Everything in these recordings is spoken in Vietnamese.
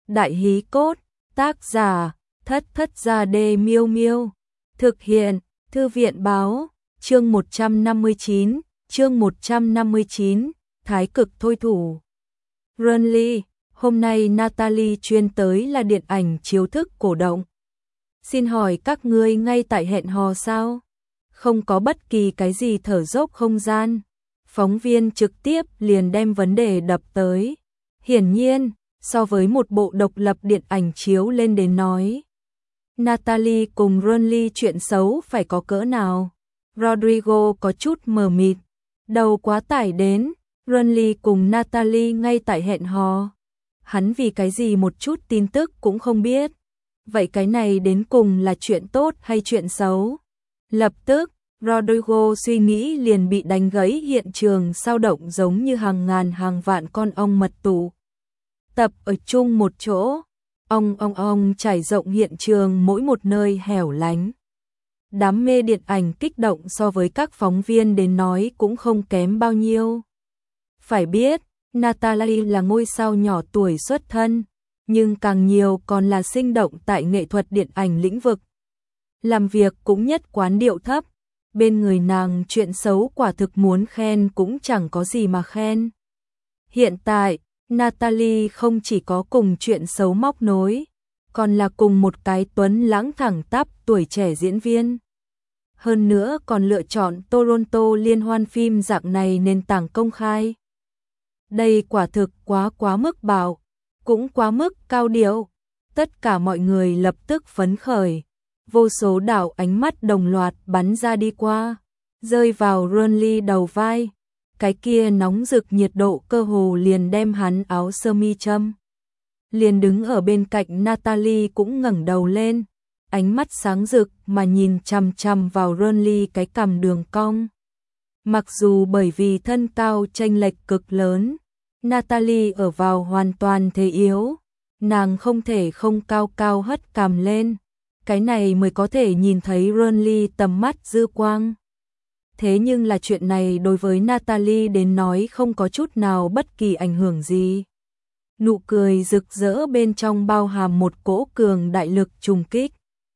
Đại hí cốt, tác giả, Thất Thất Gia Đê Miêu Miêu. Thực hiện, Thư viện báo, chương 159, Thái cực thôi thủ. Burnley, hôm nay Natalie chuyên tới là điện ảnh chiếu thức cổ động. Xin hỏi các ngươi ngay tại hẹn hò sao? Không có bất kỳ cái gì thở dốc không gian. Phóng viên trực tiếp liền đem vấn đề đập tới. Hiển nhiên, so với một bộ độc lập điện ảnh chiếu lên đến nói, Natalie cùng Burnley chuyện xấu phải có cỡ nào? Rodrigo có chút mờ mịt, đầu quá tải đến, Burnley cùng Natalie ngay tại hẹn hò. Hắn vì cái gì một chút tin tức cũng không biết. Vậy cái này đến cùng là chuyện tốt hay chuyện xấu? Lập tức, Rodrigo suy nghĩ liền bị đánh gãy, hiện trường sao động giống như hàng ngàn hàng vạn con ong mật tụ tập ở chung một chỗ. Ong trải rộng hiện trường mỗi một nơi hẻo lánh. Đám mê điện ảnh kích động so với các phóng viên đến nói cũng không kém bao nhiêu. Phải biết, Natalie là ngôi sao nhỏ tuổi xuất thân, nhưng càng nhiều còn là sinh động tại nghệ thuật điện ảnh lĩnh vực. Làm việc cũng nhất quán điệu thấp, bên người nàng chuyện xấu quả thực muốn khen cũng chẳng có gì mà khen. Hiện tại, Natalie không chỉ có cùng chuyện xấu móc nối, còn là cùng một cái tuấn lãng thẳng tắp tuổi trẻ diễn viên. Hơn nữa còn lựa chọn Toronto liên hoan phim dạng này nền tảng công khai. Đây quả thực quá mức bạo, cũng quá mức cao điệu. Tất cả mọi người lập tức phấn khởi, vô số đạo ánh mắt đồng loạt bắn ra đi qua, rơi vào Burnley đầu vai. Cái kia nóng rực nhiệt độ cơ hồ liền đem hắn áo sơ mi châm. Liền đứng ở bên cạnh Natalie cũng ngẩng đầu lên, ánh mắt sáng rực mà nhìn chằm chằm vào Burnley cái cằm đường cong. Mặc dù bởi vì thân cao chênh lệch cực lớn, Natalie ở vào hoàn toàn thế yếu, nàng không thể không cao hất cằm lên, cái này mới có thể nhìn thấy Burnley tầm mắt dư quang. Thế nhưng là chuyện này đối với Natalie đến nói không có chút nào bất kỳ ảnh hưởng gì. Nụ cười rực rỡ bên trong bao hàm một cỗ cường đại lực trùng kích,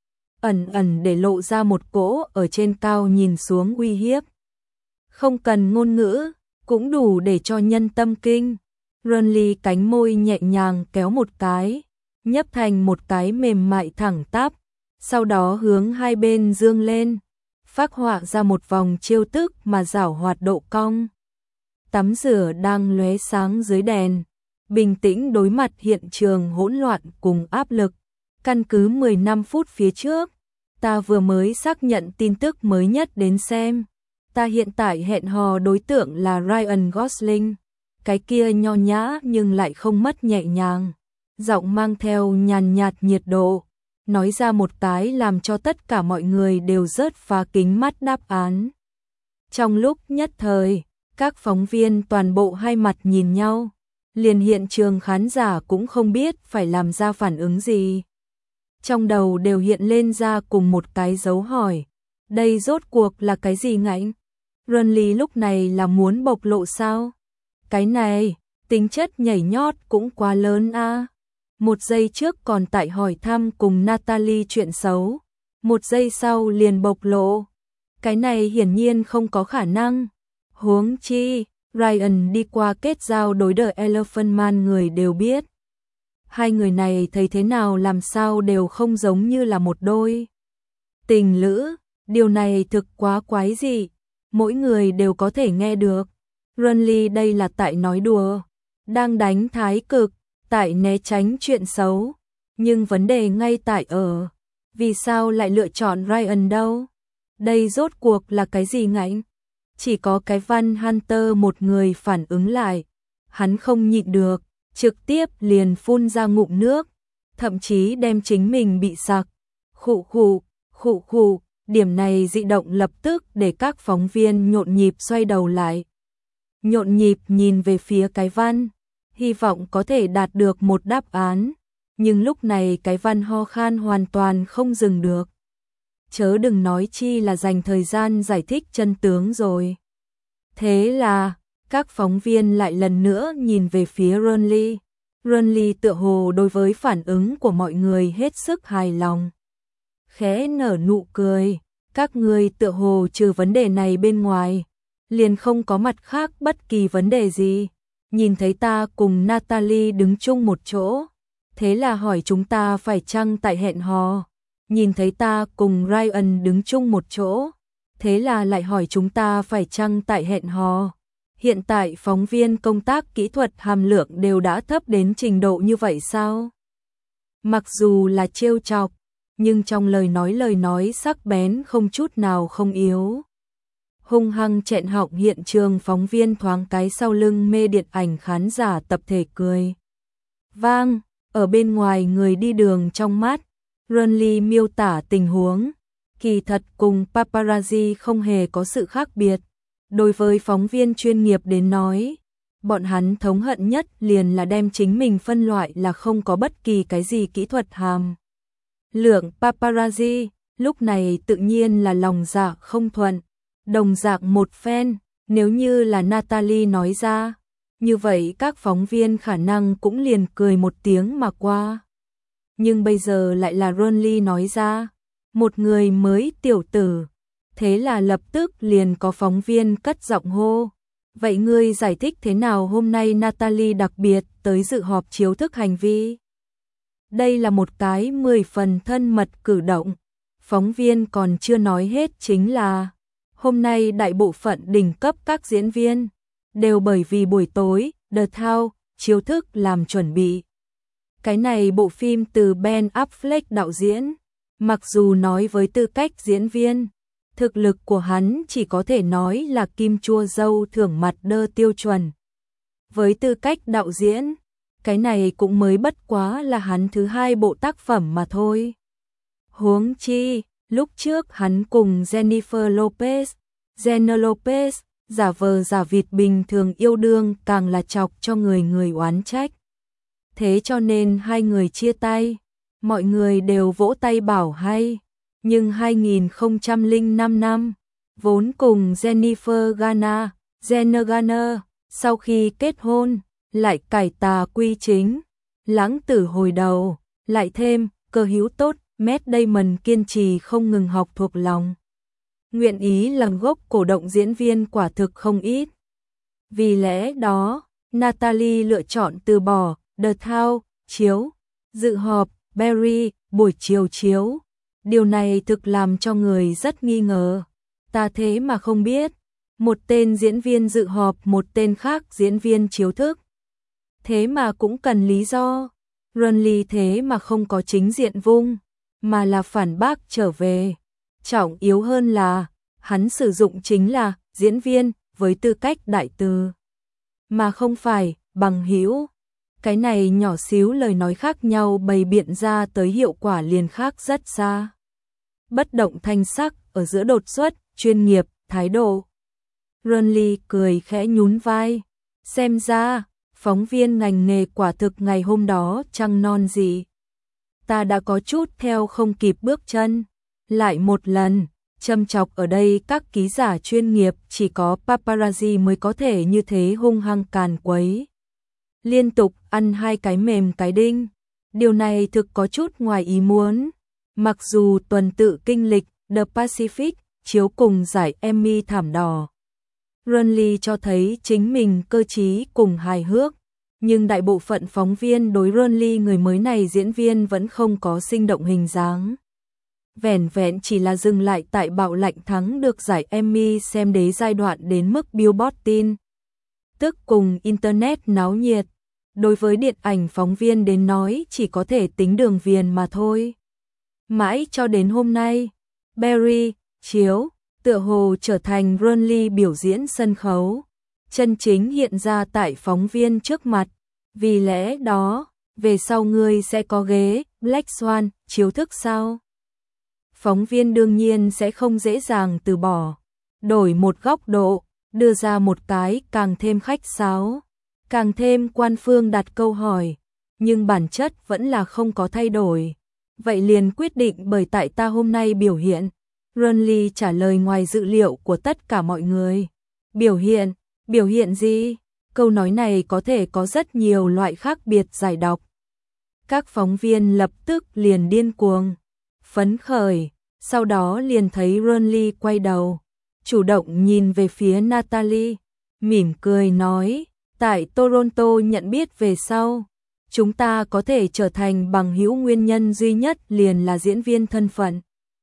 ẩn để lộ ra một cỗ ở trên cao nhìn xuống uy hiếp. Không cần ngôn ngữ, cũng đủ để cho nhân tâm kinh. Burnley cánh môi nhẹ nhàng kéo một cái, nhấp thành một cái mềm mại thẳng tắp, sau đó hướng hai bên dương lên, phác họa ra một vòng chiêu tức mà giảo hoạt độ cong. Tắm rửa đang lóe sáng dưới đèn, bình tĩnh đối mặt hiện trường hỗn loạn cùng áp lực. Căn cứ 15 phút phía trước, ta vừa mới xác nhận tin tức mới nhất đến xem. Ta hiện tại hẹn hò đối tượng là Ryan Gosling. Cái kia nho nhã nhưng lại không mất nhẹ nhàng, giọng mang theo nhàn nhạt nhiệt độ, nói ra một cái làm cho tất cả mọi người đều rớt phá kính mắt đáp án. Trong lúc nhất thời, các phóng viên toàn bộ hai mặt nhìn nhau, liền hiện trường khán giả cũng không biết phải làm ra phản ứng gì. Trong đầu đều hiện lên ra cùng một cái dấu hỏi, đây rốt cuộc là cái gì ngạnh? Burnley lúc này là muốn bộc lộ sao? Cái này, tính chất nhảy nhót cũng quá lớn a. Một giây trước còn tại hỏi thăm cùng Natalie chuyện xấu, một giây sau liền bộc lộ. Cái này hiển nhiên không có khả năng. Huống chi, Ryan đi qua kết giao đối The Elephant Man người đều biết. Hai người này thấy thế nào làm sao đều không giống như là một đôi tình lữ, điều này thực quá quái dị, mỗi người đều có thể nghe được. Burnley đây là tại nói đùa, đang đánh thái cực, tại né tránh chuyện xấu, nhưng vấn đề ngay tại ở, vì sao lại lựa chọn Ryan đâu? Đây rốt cuộc là cái gì ngạnh? Chỉ có cái Van Hunter một người phản ứng lại, hắn không nhịn được, trực tiếp liền phun ra ngụm nước, thậm chí đem chính mình bị sặc. Khụ, điểm này dị động lập tức để các phóng viên nhộn nhịp xoay đầu lại. Nhộn nhịp nhìn về phía cái Văn, hy vọng có thể đạt được một đáp án, nhưng lúc này cái Văn ho khan hoàn toàn không dừng được. Chớ đừng nói chi là dành thời gian giải thích chân tướng rồi. Thế là, các phóng viên lại lần nữa nhìn về phía Burnley, Renly tựa hồ đối với phản ứng của mọi người hết sức hài lòng. Khẽ nở nụ cười, các ngươi tựa hồ trừ vấn đề này bên ngoài, liền không có mặt khác bất kỳ vấn đề gì. Nhìn thấy ta cùng Natalie đứng chung một chỗ, thế là hỏi chúng ta phải chăng tại hẹn hò. Nhìn thấy ta cùng Ryan đứng chung một chỗ, thế là lại hỏi chúng ta phải chăng tại hẹn hò. Hiện tại phóng viên công tác kỹ thuật hàm lượng đều đã thấp đến trình độ như vậy sao? Mặc dù là trêu chọc, nhưng trong lời nói sắc bén không chút nào không yếu. Hung hăng chẹn họng hiện trường, phóng viên thoáng cái sau lưng mê điện ảnh khán giả tập thể cười vang. Ở bên ngoài người đi đường trong mắt, Renly miêu tả tình huống, kỳ thật cùng paparazzi không hề có sự khác biệt. Đối với phóng viên chuyên nghiệp đến nói, bọn hắn thống hận nhất liền là đem chính mình phân loại là không có bất kỳ cái gì kỹ thuật hàm lượng. Paparazzi lúc này tự nhiên là lòng dạ không thuận, đồng dạng một phen. Nếu như là Natalie nói ra, như vậy các phóng viên khả năng cũng liền cười một tiếng mà qua. Nhưng bây giờ lại là Renly nói ra, một người mới tiểu tử. Thế là lập tức liền có phóng viên cất giọng hô. Vậy ngươi giải thích thế nào hôm nay Natalie đặc biệt tới dự họp chiếu thức hành vi? Đây là một cái 10 phần thân mật cử động. Phóng viên còn chưa nói hết chính là hôm nay đại bộ phận đỉnh cấp các diễn viên đều bởi vì buổi tối The Town chiếu thức làm chuẩn bị. Cái này bộ phim từ Ben Affleck đạo diễn, mặc dù nói với tư cách diễn viên, thực lực của hắn chỉ có thể nói là kim chua dâu thưởng mặt đơ tiêu chuẩn. Với tư cách đạo diễn, cái này cũng mới bất quá là hắn thứ 2 bộ tác phẩm mà thôi. Huống chi, lúc trước hắn cùng Jennifer Lopez, giả vờ giả vịt bình thường yêu đương càng là chọc cho người oán trách. Thế cho nên hai người chia tay, mọi người đều vỗ tay bảo hay. Nhưng 2005 năm, vốn cùng Jennifer Garner, sau khi kết hôn, lại cải tà quy chính, lãng tử hồi đầu, lại thêm cơ hữu tốt, Matt Damon kiên trì không ngừng học thuộc lòng. Nguyện ý làm gốc cổ động diễn viên quả thực không ít. Vì lẽ đó, Natalie lựa chọn từ bỏ The Town chiếu, dự họp Barry buổi chiều chiếu. Điều này thực làm cho người rất nghi ngờ. Ta thế mà không biết, một tên diễn viên dự họp một tên khác diễn viên chiếu thức. Thế mà cũng cần lý do. Renly thế mà không có chính diện vung, mà là phản bác trở về. Trọng yếu hơn là, hắn sử dụng chính là diễn viên với tư cách đại từ, mà không phải bằng hữu. Cái này nhỏ xíu lời nói khác nhau bày biện ra tới hiệu quả liền khác rất xa. Bất động thanh sắc ở giữa đột xuất, chuyên nghiệp, thái độ. Renly cười khẽ nhún vai. Xem ra, phóng viên ngành nghề quả thực ngày hôm đó trăng non gì. Ta đã có chút theo không kịp bước chân. Lại một lần, châm chọc ở đây các ký giả chuyên nghiệp chỉ có paparazzi mới có thể như thế hung hăng càn quấy. Liên tục ăn 2 cái mềm cái đinh. Điều này thực có chút ngoài ý muốn. Mặc dù tuần tự kinh lịch The Pacific chiếu cùng giải Emmy thảm đỏ, Renly cho thấy chính mình cơ trí cùng hài hước, nhưng đại bộ phận phóng viên đối Renly người mới này diễn viên vẫn không có sinh động hình dáng. Vẻn vẹn chỉ là dừng lại tại bạo lạnh thắng được giải Emmy xem đế giai đoạn đến mức Billboard tin tức cùng Internet náo nhiệt. Đối với điện ảnh phóng viên đến nói chỉ có thể tính đường viền mà thôi. Mãi cho đến hôm nay, Barry chiếu tựa hồ trở thành Renly biểu diễn sân khấu, chân chính hiện ra tại phóng viên trước mặt. Vì lẽ đó, về sau ngươi sẽ có ghế Black Swan chiếu thức sao? Phóng viên đương nhiên sẽ không dễ dàng từ bỏ, đổi một góc độ, đưa ra một cái càng thêm khách sáo, càng thêm quan phương đặt câu hỏi, nhưng bản chất vẫn là không có thay đổi. Vậy liền quyết định bởi tại ta hôm nay biểu hiện. Renly trả lời ngoài dự liệu của tất cả mọi người. Biểu hiện gì? Câu nói này có thể có rất nhiều loại khác biệt giải đọc. Các phóng viên lập tức liền điên cuồng, phấn khởi, sau đó liền thấy Renly quay đầu, chủ động nhìn về phía Natalie, mỉm cười nói, tại Toronto nhận biết về sau, chúng ta có thể trở thành bằng hữu, nguyên nhân duy nhất liền là diễn viên thân phận.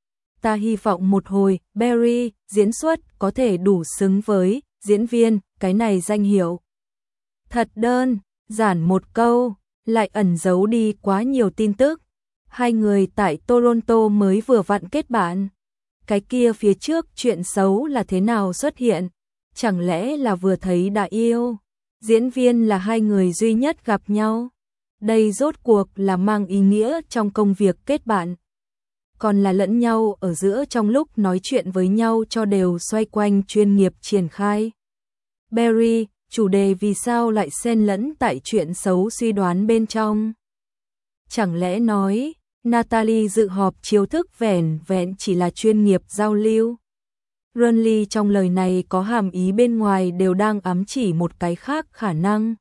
Ta hy vọng một hồi, Barry, diễn xuất có thể đủ xứng với diễn viên, cái này danh hiệu. Thật đơn giản một câu, lại ẩn giấu đi quá nhiều tin tức. Hai người tại Toronto mới vừa vặn kết bạn. Cái kia phía trước chuyện xấu là thế nào xuất hiện? Chẳng lẽ là vừa thấy đã yêu? Diễn viên là hai người duy nhất gặp nhau. Đây rốt cuộc là mang ý nghĩa trong công việc kết bạn, còn là lẫn nhau ở giữa trong lúc nói chuyện với nhau cho đều xoay quanh chuyên nghiệp triển khai. Barry, chủ đề vì sao lại xen lẫn tại chuyện xấu suy đoán bên trong? Chẳng lẽ nói, Natalie dự họp chiếu thức vẻn vẹn chỉ là chuyên nghiệp giao lưu? Renly trong lời này có hàm ý bên ngoài đều đang ám chỉ một cái khác khả năng.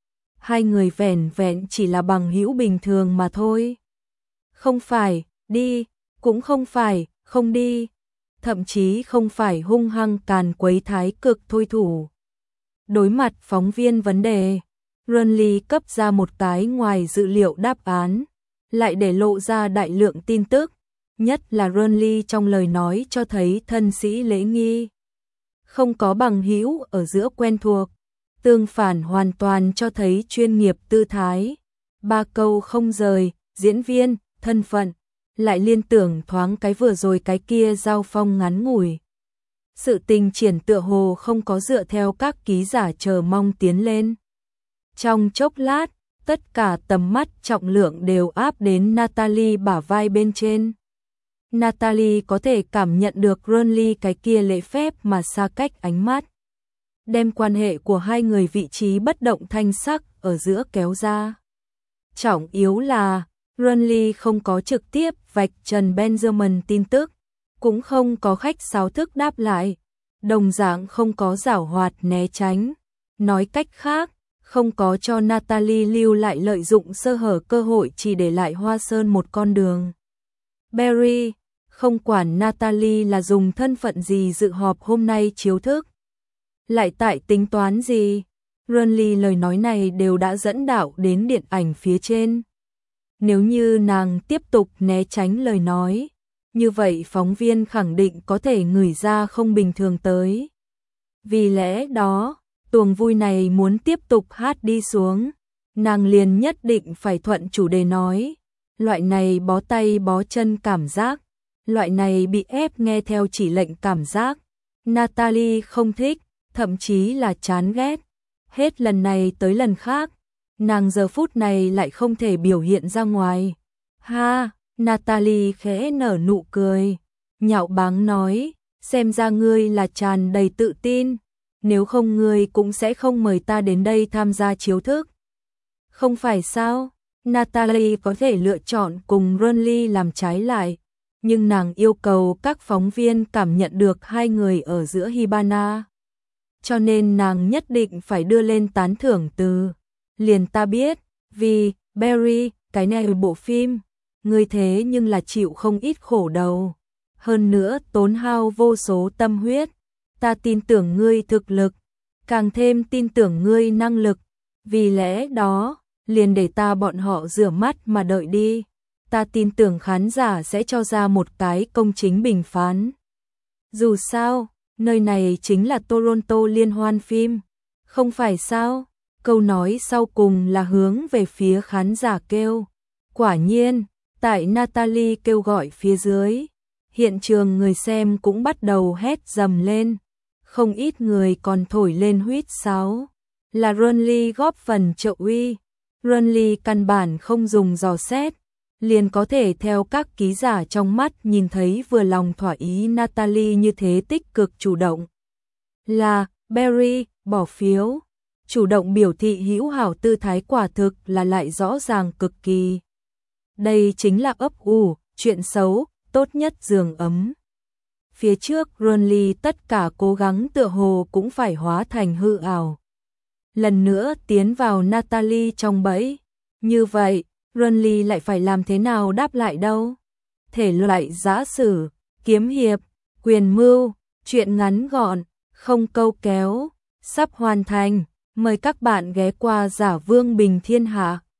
Hai người vẻn vẹn chỉ là bằng hữu bình thường mà thôi. Không phải, đi, cũng không phải, không đi. Thậm chí không phải hung hăng càn quấy thái cực thôi thủ. Đối mặt phóng viên vấn đề, Renly cấp ra một cái ngoài dự liệu đáp án, lại để lộ ra đại lượng tin tức, nhất là Renly trong lời nói cho thấy thân sĩ lễ nghi. Không có bằng hữu ở giữa quen thuộc, tương phản hoàn toàn cho thấy chuyên nghiệp tư thái. Ba câu không rời, diễn viên, thân phận, lại liên tưởng thoáng cái vừa rồi cái kia giao phong ngắn ngủi. Sự tình triển tựa hồ không có dựa theo các ký giả chờ mong tiến lên. Trong chốc lát, tất cả tầm mắt trọng lượng đều áp đến Natalie bả vai bên trên. Natalie có thể cảm nhận được Renly cái kia lễ phép mà xa cách ánh mắt, đem quan hệ của hai người vị trí bất động thanh sắc ở giữa kéo ra. Trọng yếu là, Renly không có trực tiếp vạch trần Benjamin tin tức, cũng không có khách sáo thức đáp lại, đồng dạng không có giảo hoạt né tránh. Nói cách khác, không có cho Natalie lưu lại lợi dụng sơ hở cơ hội chỉ để lại Hoa Sơn một con đường. Barry, không quản Natalie là dùng thân phận gì dự họp hôm nay chiếu thức, lại tại tính toán gì, Renly lời nói này đều đã dẫn đạo đến điện ảnh phía trên. Nếu như nàng tiếp tục né tránh lời nói, như vậy phóng viên khẳng định có thể ngửi ra không bình thường tới. Vì lẽ đó, tuồng vui này muốn tiếp tục hát đi xuống, nàng liền nhất định phải thuận chủ đề nói. Loại này bó tay bó chân cảm giác, loại này bị ép nghe theo chỉ lệnh cảm giác, Natalie không thích, thậm chí là chán ghét. Hết lần này tới lần khác, nàng giờ phút này lại không thể biểu hiện ra ngoài. Ha, Natalie khẽ nở nụ cười, nhạo báng nói, xem ra ngươi là tràn đầy tự tin, nếu không ngươi cũng sẽ không mời ta đến đây tham gia chiếu thức. Không phải sao, Natalie có thể lựa chọn cùng Renly làm trái lại, nhưng nàng yêu cầu các phóng viên cảm nhận được hai người ở giữa Hibana. Cho nên nàng nhất định phải đưa lên tán thưởng từ. Liền ta biết, vì, Barry, cái này bộ phim, ngươi thế nhưng là chịu không ít khổ đầu. Hơn nữa tốn hao vô số tâm huyết. Ta tin tưởng ngươi thực lực, càng thêm tin tưởng ngươi năng lực. Vì lẽ đó, liền để ta bọn họ rửa mắt mà đợi đi. Ta tin tưởng khán giả sẽ cho ra một cái công chính bình phán. Dù sao, nơi này chính là Toronto liên hoan phim, không phải sao? Câu nói sau cùng là hướng về phía khán giả kêu. Quả nhiên, tại Natalie kêu gọi phía dưới, hiện trường người xem cũng bắt đầu hét dầm lên. Không ít người còn thổi lên huýt sáo. Là Renly góp phần trợ uy. Renly căn bản không dùng dò xét, liền có thể theo các ký giả trong mắt nhìn thấy vừa lòng thỏa ý Natalie như thế tích cực chủ động. Là, Barry, bỏ phiếu. Chủ động biểu thị hữu hảo tư thái quả thực là lại rõ ràng cực kỳ. Đây chính là ấp ủ, chuyện xấu, tốt nhất giường ấm. Phía trước Renly tất cả cố gắng tựa hồ cũng phải hóa thành hư ảo. lần nữa tiến vào Natalie trong bẫy. Như vậy, Renly lại phải làm thế nào đáp lại đâu? Thể loại giã sử, kiếm hiệp, quyền mưu, truyện ngắn gọn, không câu kéo, sắp hoàn thành. Mời các bạn ghé qua Giả Vương Bình Thiên Hạ.